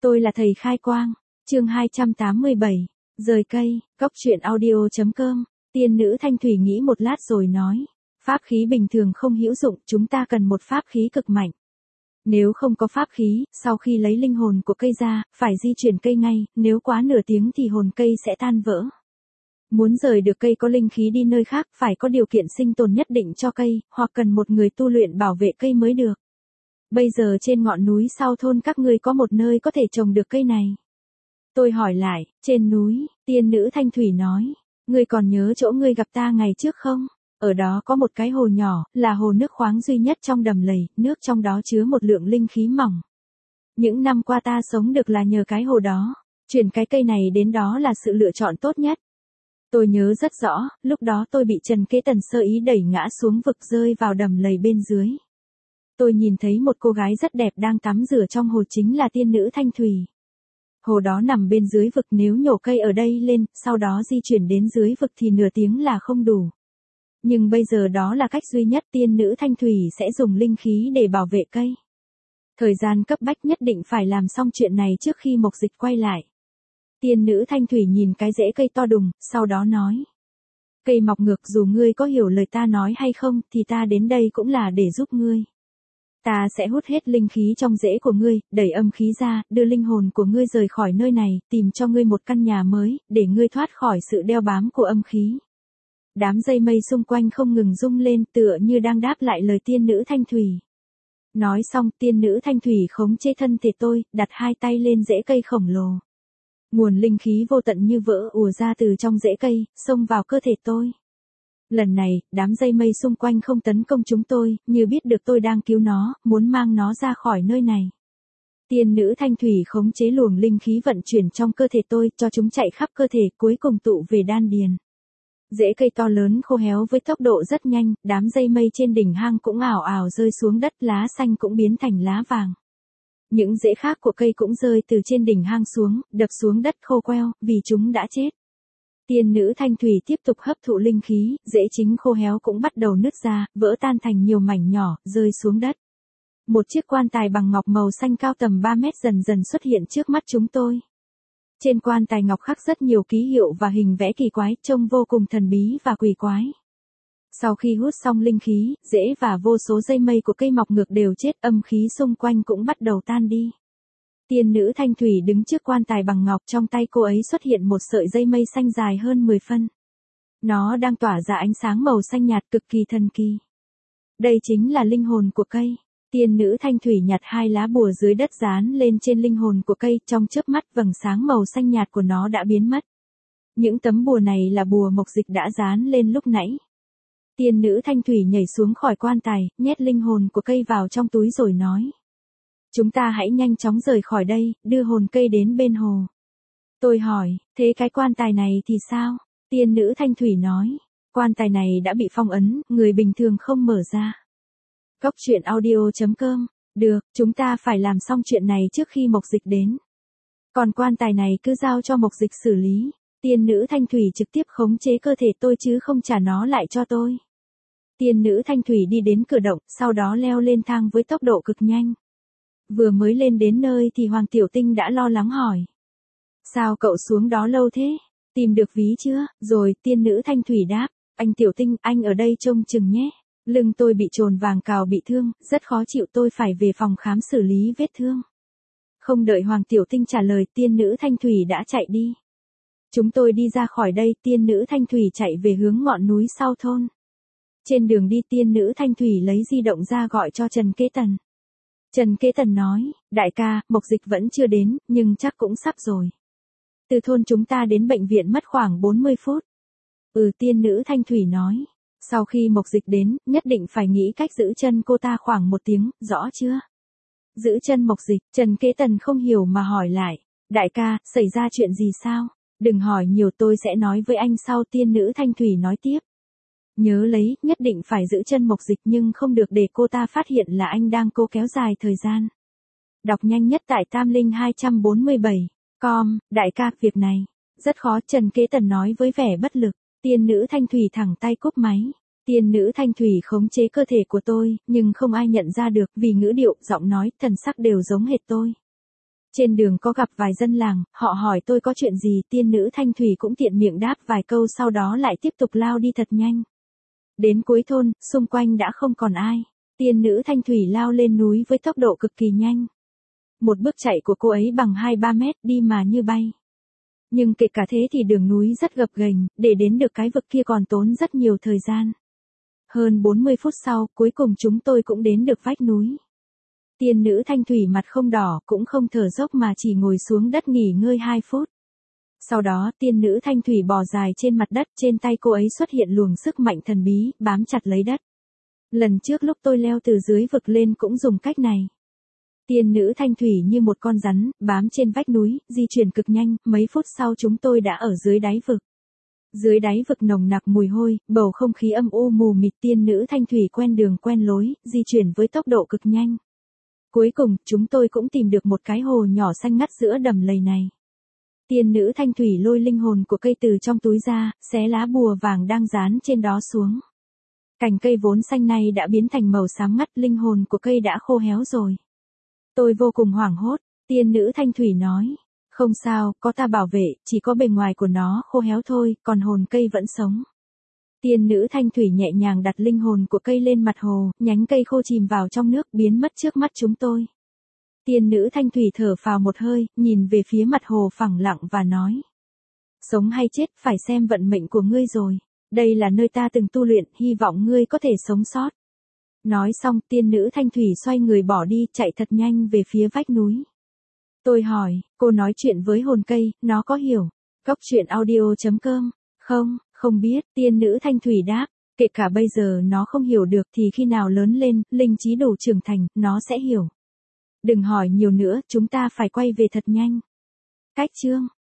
Tôi là thầy khai quang. Chương 287. Rời cây, Cóc truyện audio.com. Tiên nữ Thanh Thủy nghĩ một lát rồi nói, pháp khí bình thường không hữu dụng, chúng ta cần một pháp khí cực mạnh. Nếu không có pháp khí, sau khi lấy linh hồn của cây ra, phải di chuyển cây ngay, nếu quá nửa tiếng thì hồn cây sẽ tan vỡ. Muốn rời được cây có linh khí đi nơi khác, phải có điều kiện sinh tồn nhất định cho cây, hoặc cần một người tu luyện bảo vệ cây mới được. Bây giờ trên ngọn núi sau thôn các ngươi có một nơi có thể trồng được cây này. Tôi hỏi lại, trên núi, tiên nữ Thanh Thủy nói, ngươi còn nhớ chỗ ngươi gặp ta ngày trước không? Ở đó có một cái hồ nhỏ, là hồ nước khoáng duy nhất trong đầm lầy, nước trong đó chứa một lượng linh khí mỏng. Những năm qua ta sống được là nhờ cái hồ đó, chuyển cái cây này đến đó là sự lựa chọn tốt nhất. Tôi nhớ rất rõ, lúc đó tôi bị Trần Kế Tần sơ ý đẩy ngã xuống vực rơi vào đầm lầy bên dưới. Tôi nhìn thấy một cô gái rất đẹp đang tắm rửa trong hồ, chính là tiên nữ Thanh Thủy. Hồ đó nằm bên dưới vực, nếu nhổ cây ở đây lên, sau đó di chuyển đến dưới vực thì nửa tiếng là không đủ. Nhưng bây giờ đó là cách duy nhất, tiên nữ Thanh Thủy sẽ dùng linh khí để bảo vệ cây. Thời gian cấp bách nhất định phải làm xong chuyện này trước khi Mộc Dịch quay lại. Tiên nữ Thanh Thủy nhìn cái rễ cây to đùng, sau đó nói. Cây mọc ngược, dù ngươi có hiểu lời ta nói hay không, thì ta đến đây cũng là để giúp ngươi. Ta sẽ hút hết linh khí trong rễ của ngươi, đẩy âm khí ra, đưa linh hồn của ngươi rời khỏi nơi này, tìm cho ngươi một căn nhà mới, để ngươi thoát khỏi sự đeo bám của âm khí. Đám dây mây xung quanh không ngừng rung lên, tựa như đang đáp lại lời tiên nữ Thanh Thủy. Nói xong, tiên nữ Thanh Thủy khống chế thân thể tôi, đặt hai tay lên rễ cây khổng lồ. Nguồn linh khí vô tận như vỡ ùa ra từ trong rễ cây, xông vào cơ thể tôi. Lần này, đám dây mây xung quanh không tấn công chúng tôi, như biết được tôi đang cứu nó, muốn mang nó ra khỏi nơi này. Tiên nữ Thanh Thủy khống chế luồng linh khí vận chuyển trong cơ thể tôi, cho chúng chạy khắp cơ thể, cuối cùng tụ về đan điền. Rễ cây to lớn khô héo với tốc độ rất nhanh, đám dây mây trên đỉnh hang cũng ảo ảo rơi xuống đất, lá xanh cũng biến thành lá vàng. Những rễ khác của cây cũng rơi từ trên đỉnh hang xuống, đập xuống đất khô queo, vì chúng đã chết. Tiên nữ Thanh Thủy tiếp tục hấp thụ linh khí, rễ chính khô héo cũng bắt đầu nứt ra, vỡ tan thành nhiều mảnh nhỏ, rơi xuống đất. Một chiếc quan tài bằng ngọc màu xanh cao tầm 3 mét dần dần xuất hiện trước mắt chúng tôi. Trên quan tài ngọc khắc rất nhiều ký hiệu và hình vẽ kỳ quái, trông vô cùng thần bí và quỷ quái. Sau khi hút xong linh khí, rễ và vô số dây mây của cây mọc ngược đều chết, âm khí xung quanh cũng bắt đầu tan đi. Tiên nữ Thanh Thủy đứng trước quan tài bằng ngọc, trong tay cô ấy xuất hiện một sợi dây mây xanh dài hơn 10 phân. Nó đang tỏa ra ánh sáng màu xanh nhạt cực kỳ thần kỳ. Đây chính là linh hồn của cây. Tiên nữ Thanh Thủy nhặt hai lá bùa dưới đất dán lên trên linh hồn của cây, trong chớp mắt vầng sáng màu xanh nhạt của nó đã biến mất. Những tấm bùa này là bùa Mộc Dịch đã dán lên lúc nãy. Tiên nữ Thanh Thủy nhảy xuống khỏi quan tài, nhét linh hồn của cây vào trong túi rồi nói. Chúng ta hãy nhanh chóng rời khỏi đây, đưa hồn cây đến bên hồ. Tôi hỏi, thế cái quan tài này thì sao? Tiên nữ Thanh Thủy nói, quan tài này đã bị phong ấn, người bình thường không mở ra. Cóc truyện audio.com. Được, chúng ta phải làm xong chuyện này trước khi Mộc Dịch đến. Còn quan tài này cứ giao cho Mộc Dịch xử lý. Tiên nữ Thanh Thủy trực tiếp khống chế cơ thể tôi chứ không trả nó lại cho tôi. Tiên nữ Thanh Thủy đi đến cửa động, sau đó leo lên thang với tốc độ cực nhanh. Vừa mới lên đến nơi thì Hoàng Tiểu Tinh đã lo lắng hỏi. Sao cậu xuống đó lâu thế? Tìm được ví chưa? Rồi, tiên nữ Thanh Thủy đáp. Anh Tiểu Tinh, anh ở đây trông chừng nhé. Lưng tôi bị chồn vàng cào bị thương, rất khó chịu, tôi phải về phòng khám xử lý vết thương. Không đợi Hoàng Tiểu Tinh trả lời, tiên nữ Thanh Thủy đã chạy đi. Chúng tôi đi ra khỏi đây, tiên nữ Thanh Thủy chạy về hướng ngọn núi sau thôn. Trên đường đi, tiên nữ Thanh Thủy lấy di động ra gọi cho Trần Kế Tần. Trần Kế Tần nói, đại ca, Mộc Dịch vẫn chưa đến, nhưng chắc cũng sắp rồi. Từ thôn chúng ta đến bệnh viện mất khoảng 40 phút. Tiên nữ Thanh Thủy nói. Sau khi Mộc Dịch đến, nhất định phải nghĩ cách giữ chân cô ta khoảng 1 tiếng, rõ chưa? Giữ chân Mộc Dịch, Trần Kế Tần không hiểu mà hỏi lại. Đại ca, xảy ra chuyện gì sao? Đừng hỏi nhiều, tôi sẽ nói với anh sau. Tiên nữ Thanh Thủy nói tiếp. Nhớ lấy, nhất định phải giữ chân Mộc Dịch nhưng không được để cô ta phát hiện là anh đang cố kéo dài thời gian. Đọc nhanh nhất tại Tam Linh 247. Đại ca, việc này rất khó, Trần Kế Tần nói với vẻ bất lực. Tiên nữ Thanh Thủy thẳng tay cúp máy. Tiên nữ Thanh Thủy khống chế cơ thể của tôi, nhưng không ai nhận ra được vì ngữ điệu, giọng nói, thần sắc đều giống hệt tôi. Trên đường có gặp vài dân làng, họ hỏi tôi có chuyện gì, tiên nữ Thanh Thủy cũng tiện miệng đáp vài câu sau đó lại tiếp tục lao đi thật nhanh. Đến cuối thôn, xung quanh đã không còn ai. Tiên nữ Thanh Thủy lao lên núi với tốc độ cực kỳ nhanh. Một bước chạy của cô ấy bằng 2-3 mét đi mà như bay. Nhưng kể cả thế thì đường núi rất gập ghềnh, để đến được cái vực kia còn tốn rất nhiều thời gian. Hơn 40 phút sau, cuối cùng chúng tôi cũng đến được vách núi. Tiên nữ Thanh Thủy mặt không đỏ, cũng không thở dốc mà chỉ ngồi xuống đất nghỉ ngơi 2 phút. Sau đó tiên nữ Thanh Thủy bò dài trên mặt đất, trên tay cô ấy xuất hiện luồng sức mạnh thần bí, bám chặt lấy đất. Lần trước lúc tôi leo từ dưới vực lên cũng dùng cách này. Tiên nữ Thanh Thủy như một con rắn, bám trên vách núi, di chuyển cực nhanh, mấy phút sau chúng tôi đã ở dưới đáy vực. Dưới đáy vực nồng nặc mùi hôi, bầu không khí âm u mù mịt, tiên nữ Thanh Thủy quen đường quen lối, di chuyển với tốc độ cực nhanh. Cuối cùng, chúng tôi cũng tìm được một cái hồ nhỏ xanh ngắt giữa đầm lầy này. Tiên nữ Thanh Thủy lôi linh hồn của cây từ trong túi ra, xé lá bùa vàng đang dán trên đó xuống. Cành cây vốn xanh này đã biến thành màu xám ngắt, linh hồn của cây đã khô héo rồi. Tôi vô cùng hoảng hốt, tiên nữ Thanh Thủy nói. Không sao, có ta bảo vệ, chỉ có bề ngoài của nó khô héo thôi, còn hồn cây vẫn sống. Tiên nữ Thanh Thủy nhẹ nhàng đặt linh hồn của cây lên mặt hồ, nhánh cây khô chìm vào trong nước, biến mất trước mắt chúng tôi. Tiên nữ Thanh Thủy thở phào một hơi, nhìn về phía mặt hồ phẳng lặng và nói. Sống hay chết, phải xem vận mệnh của ngươi rồi. Đây là nơi ta từng tu luyện, hy vọng ngươi có thể sống sót. Nói xong, tiên nữ Thanh Thủy xoay người bỏ đi, chạy thật nhanh về phía vách núi. Tôi hỏi, cô nói chuyện với hồn cây, nó có hiểu? Cốc truyện audio.com. Không, không biết, tiên nữ Thanh Thủy đáp. Kể cả bây giờ nó không hiểu được thì khi nào lớn lên, linh trí đủ trưởng thành, nó sẽ hiểu. Đừng hỏi nhiều nữa, chúng ta phải quay về thật nhanh. Cách chương